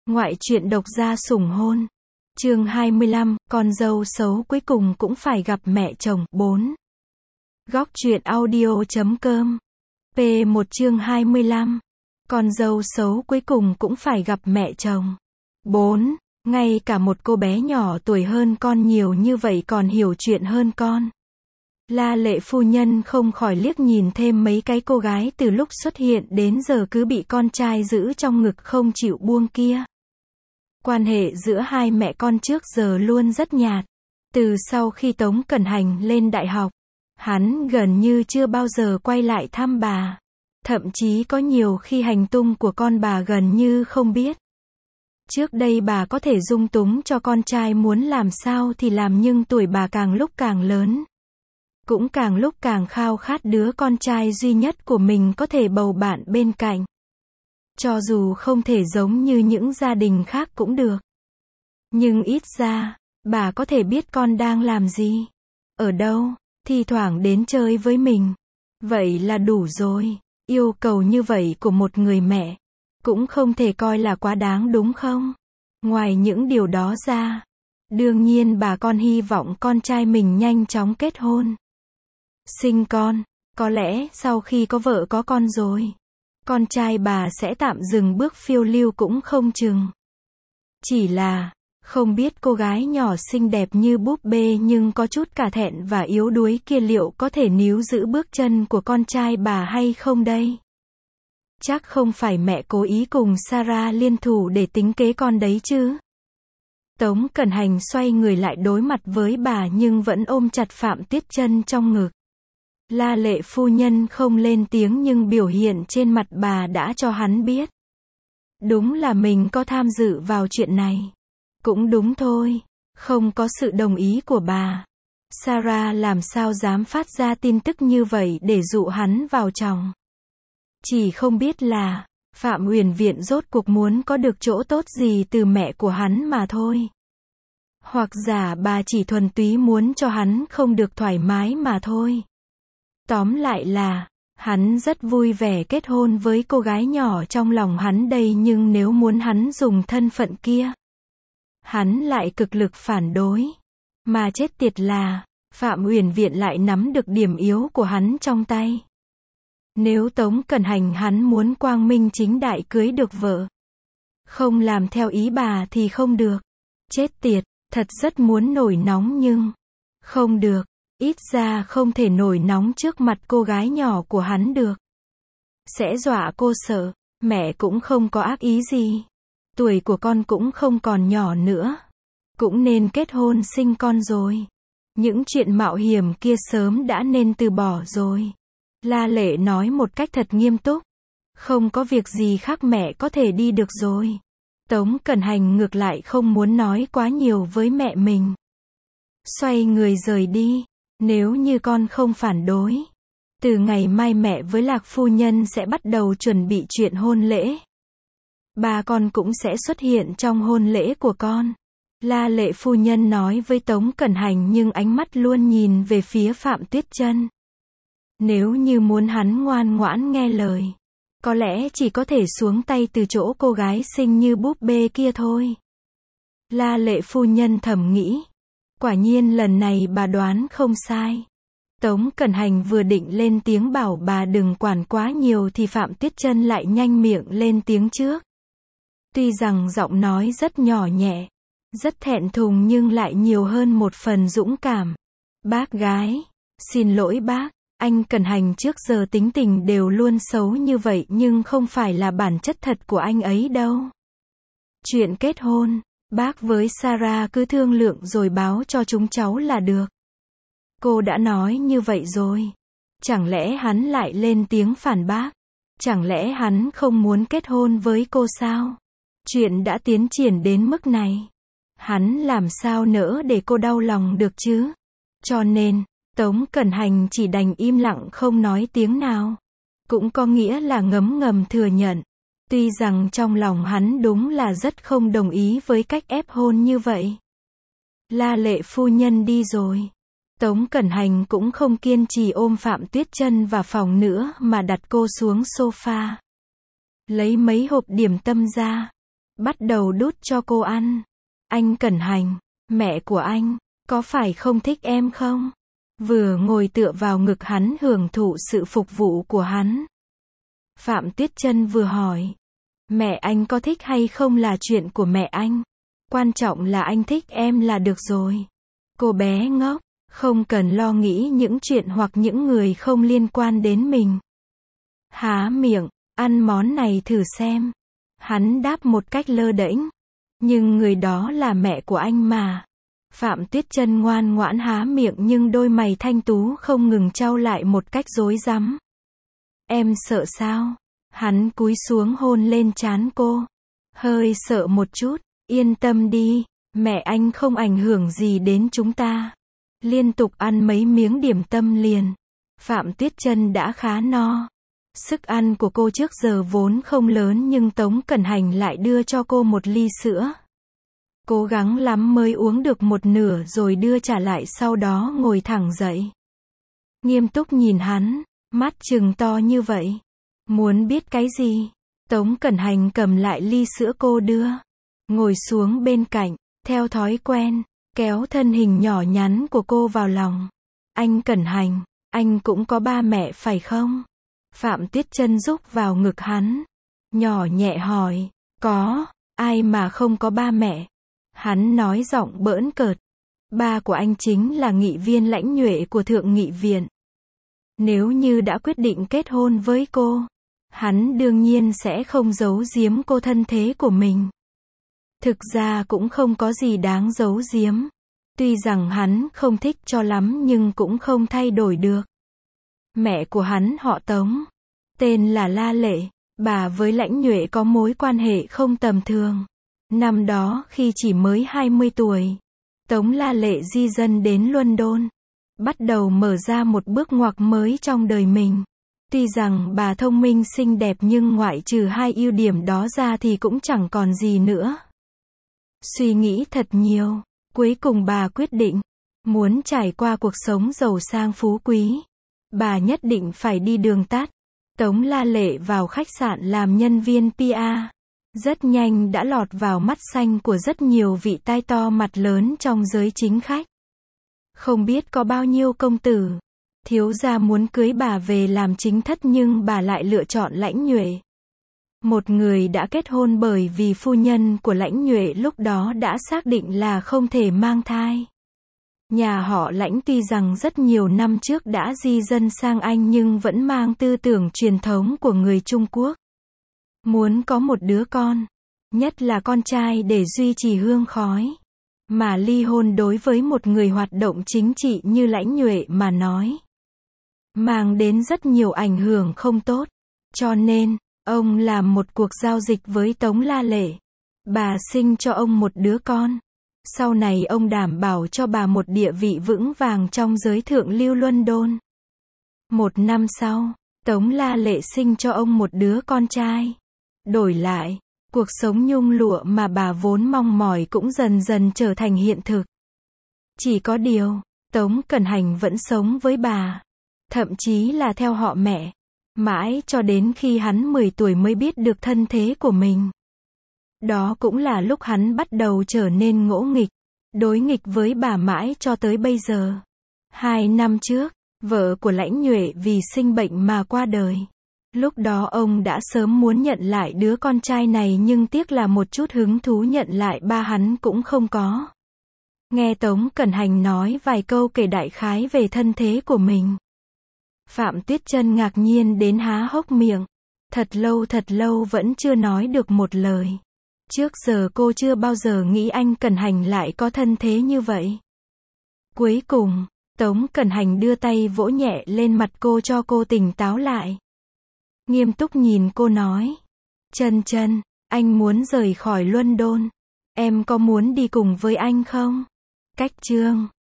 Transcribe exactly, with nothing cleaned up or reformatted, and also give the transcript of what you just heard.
Ngoại truyện độc gia sủng hôn. Chương hai mươi lăm, con dâu xấu cuối cùng cũng phải gặp mẹ chồng. bốn. Góc truyện audio chấm com. P một chương hai mươi lăm. Con dâu xấu cuối cùng cũng phải gặp mẹ chồng. bốn. Ngay cả một cô bé nhỏ tuổi hơn con nhiều như vậy còn hiểu chuyện hơn con. La Lệ phu nhân không khỏi liếc nhìn thêm mấy cái cô gái từ lúc xuất hiện đến giờ cứ bị con trai giữ trong ngực không chịu buông kia. Quan hệ giữa hai mẹ con trước giờ luôn rất nhạt. Từ sau khi Tống Cẩn Hành lên đại học, hắn gần như chưa bao giờ quay lại thăm bà. Thậm chí có nhiều khi hành tung của con bà gần như không biết. Trước đây bà có thể dung túng cho con trai muốn làm sao thì làm, nhưng tuổi bà càng lúc càng lớn. Cũng càng lúc càng khao khát đứa con trai duy nhất của mình có thể bầu bạn bên cạnh. Cho dù không thể giống như những gia đình khác cũng được. Nhưng ít ra, bà có thể biết con đang làm gì, ở đâu, thi thoảng đến chơi với mình. Vậy là đủ rồi. Yêu cầu như vậy của một người mẹ, cũng không thể coi là quá đáng đúng không? Ngoài những điều đó ra, đương nhiên bà con hy vọng con trai mình nhanh chóng kết hôn. Sinh con, có lẽ sau khi có vợ có con rồi, con trai bà sẽ tạm dừng bước phiêu lưu cũng không chừng. Chỉ là, không biết cô gái nhỏ xinh đẹp như búp bê nhưng có chút cả thẹn và yếu đuối kia liệu có thể níu giữ bước chân của con trai bà hay không đây? Chắc không phải mẹ cố ý cùng Sarah liên thủ để tính kế con đấy chứ? Tống Cẩn Hành xoay người lại đối mặt với bà nhưng vẫn ôm chặt Phạm Tuyết Chân trong ngực. La Lệ phu nhân không lên tiếng nhưng biểu hiện trên mặt bà đã cho hắn biết. Đúng là mình có tham dự vào chuyện này. Cũng đúng thôi, không có sự đồng ý của bà, Sarah làm sao dám phát ra tin tức như vậy để dụ hắn vào chồng. Chỉ không biết là, Phạm Uyển Viện rốt cuộc muốn có được chỗ tốt gì từ mẹ của hắn mà thôi. Hoặc giả bà chỉ thuần túy muốn cho hắn không được thoải mái mà thôi. Tóm lại là, hắn rất vui vẻ kết hôn với cô gái nhỏ trong lòng hắn đây, nhưng nếu muốn hắn dùng thân phận kia, hắn lại cực lực phản đối. Mà chết tiệt là, Phạm Uyển Viện lại nắm được điểm yếu của hắn trong tay. Nếu Tống Cẩn Hành hắn muốn quang minh chính đại cưới được vợ, không làm theo ý bà thì không được. Chết tiệt, thật rất muốn nổi nóng nhưng không được. Ít ra không thể nổi nóng trước mặt cô gái nhỏ của hắn được. Sẽ dọa cô sợ. Mẹ cũng không có ác ý gì. Tuổi của con cũng không còn nhỏ nữa. Cũng nên kết hôn sinh con rồi. Những chuyện mạo hiểm kia sớm đã nên từ bỏ rồi. La Lệ nói một cách thật nghiêm túc. Không có việc gì khác mẹ có thể đi được rồi. Tống Cẩn Hành ngược lại không muốn nói quá nhiều với mẹ mình. Xoay người rời đi. Nếu như con không phản đối, từ ngày mai mẹ với Lạc phu nhân sẽ bắt đầu chuẩn bị chuyện hôn lễ. Ba con cũng sẽ xuất hiện trong hôn lễ của con. La Lệ phu nhân nói với Tống Cẩn Hành nhưng ánh mắt luôn nhìn về phía Phạm Tuyết Chân. Nếu như muốn hắn ngoan ngoãn nghe lời, có lẽ chỉ có thể xuống tay từ chỗ cô gái xinh như búp bê kia thôi. La Lệ phu nhân thầm nghĩ. Quả nhiên lần này bà đoán không sai. Tống Cẩn Hành vừa định lên tiếng bảo bà đừng quản quá nhiều thì Phạm Tuyết Chân lại nhanh miệng lên tiếng trước. Tuy rằng giọng nói rất nhỏ nhẹ, rất thẹn thùng nhưng lại nhiều hơn một phần dũng cảm. Bác gái, xin lỗi bác, anh Cẩn Hành trước giờ tính tình đều luôn xấu như vậy nhưng không phải là bản chất thật của anh ấy đâu. Chuyện kết hôn, bác với Sarah cứ thương lượng rồi báo cho chúng cháu là được. Cô đã nói như vậy rồi. Chẳng lẽ hắn lại lên tiếng phản bác? Chẳng lẽ hắn không muốn kết hôn với cô sao? Chuyện đã tiến triển đến mức này, hắn làm sao nỡ để cô đau lòng được chứ? Cho nên, Tống Cẩn Hành chỉ đành im lặng không nói tiếng nào. Cũng có nghĩa là ngấm ngầm thừa nhận. Tuy rằng trong lòng hắn đúng là rất không đồng ý với cách ép hôn như vậy. La Lệ phu nhân đi rồi. Tống Cẩn Hành cũng không kiên trì ôm Phạm Tuyết Chân vào phòng nữa mà đặt cô xuống sofa. Lấy mấy hộp điểm tâm ra. bắt đầu đút cho cô ăn. Anh Cẩn Hành, mẹ của anh, có phải không thích em không? Vừa ngồi tựa vào ngực hắn hưởng thụ sự phục vụ của hắn. Phạm Tuyết Chân vừa hỏi, mẹ anh có thích hay không là chuyện của mẹ anh. Quan trọng là anh thích em là được rồi. Cô bé ngốc, không cần lo nghĩ những chuyện hoặc những người không liên quan đến mình. Há miệng, ăn món này thử xem. Hắn đáp một cách lơ đễnh. Nhưng người đó là mẹ của anh mà. Phạm Tuyết Chân ngoan ngoãn há miệng nhưng đôi mày thanh tú không ngừng chau lại một cách rối rắm. Em sợ sao? Hắn cúi xuống hôn lên trán cô. Hơi sợ một chút, yên tâm đi, mẹ anh không ảnh hưởng gì đến chúng ta. Liên tục ăn mấy miếng điểm tâm liền. Phạm Tuyết Chân đã khá no. Sức ăn của cô trước giờ vốn không lớn nhưng Tống Cẩn Hành lại đưa cho cô một ly sữa. Cố gắng lắm mới uống được một nửa rồi đưa trả lại, sau đó ngồi thẳng dậy. Nghiêm túc nhìn hắn, mắt trừng to như vậy. Muốn biết cái gì? Tống Cẩn Hành cầm lại ly sữa cô đưa. Ngồi xuống bên cạnh, theo thói quen, kéo thân hình nhỏ nhắn của cô vào lòng. Anh Cẩn Hành, anh cũng có ba mẹ phải không? Phạm Tuyết Chân rúc vào ngực hắn. Nhỏ nhẹ hỏi, có, ai mà không có ba mẹ? Hắn nói giọng bỡn cợt. Ba của anh chính là nghị viên Lãnh Nhuệ của Thượng nghị viện. Nếu như đã quyết định kết hôn với cô, hắn đương nhiên sẽ không giấu giếm cô thân thế của mình. Thực ra cũng không có gì đáng giấu giếm. Tuy rằng hắn không thích cho lắm nhưng cũng không thay đổi được. Mẹ của hắn họ Tống, tên là La Lệ. Bà với Lãnh Nhuệ có mối quan hệ không tầm thường. Năm đó khi chỉ mới hai mươi tuổi, Tống La Lệ di dân đến London, bắt đầu mở ra một bước ngoặt mới trong đời mình. Tuy rằng bà thông minh xinh đẹp nhưng ngoại trừ hai ưu điểm đó ra thì cũng chẳng còn gì nữa. Suy nghĩ thật nhiều, cuối cùng bà quyết định, muốn trải qua cuộc sống giàu sang phú quý, bà nhất định phải đi đường tắt. Tống La Lệ vào khách sạn làm nhân viên pê e. Rất nhanh đã lọt vào mắt xanh của rất nhiều vị tai to mặt lớn trong giới chính khách. Không biết có bao nhiêu công tử, thiếu gia muốn cưới bà về làm chính thất nhưng bà lại lựa chọn Lãnh Nhuệ. Một người đã kết hôn bởi vì phu nhân của Lãnh Nhuệ lúc đó đã xác định là không thể mang thai. Nhà họ Lãnh tuy rằng rất nhiều năm trước đã di dân sang Anh nhưng vẫn mang tư tưởng truyền thống của người Trung Quốc. Muốn có một đứa con, nhất là con trai để duy trì hương khói. Mà ly hôn đối với một người hoạt động chính trị như Lãnh Nhuệ mà nói, mang đến rất nhiều ảnh hưởng không tốt. Cho nên, ông làm một cuộc giao dịch với Tống La Lệ. Bà sinh cho ông một đứa con. Sau này ông đảm bảo cho bà một địa vị vững vàng trong giới thượng lưu London. Một năm sau, Tống La Lệ sinh cho ông một đứa con trai. Đổi lại, cuộc sống nhung lụa mà bà vốn mong mỏi cũng dần dần trở thành hiện thực. Chỉ có điều, Tống Cẩn Hành vẫn sống với bà. Thậm chí là theo họ mẹ. Mãi cho đến khi hắn mười tuổi mới biết được thân thế của mình. Đó cũng là lúc hắn bắt đầu trở nên ngỗ nghịch, đối nghịch với bà mãi cho tới bây giờ. Hai năm trước, vợ của Lãnh Nhuệ vì sinh bệnh mà qua đời. Lúc đó ông đã sớm muốn nhận lại đứa con trai này nhưng tiếc là một chút hứng thú nhận lại ba hắn cũng không có. Nghe Tống Cẩn Hành nói vài câu kể đại khái về thân thế của mình, Phạm Tuyết Chân ngạc nhiên đến há hốc miệng. Thật lâu thật lâu vẫn chưa nói được một lời. Trước giờ cô chưa bao giờ nghĩ anh Cẩn Hành lại có thân thế như vậy. Cuối cùng, Tống Cẩn Hành đưa tay vỗ nhẹ lên mặt cô cho cô tỉnh táo lại. Nghiêm túc nhìn cô nói, Chân Chân, anh muốn rời khỏi London. Em có muốn đi cùng với anh không? Cách chương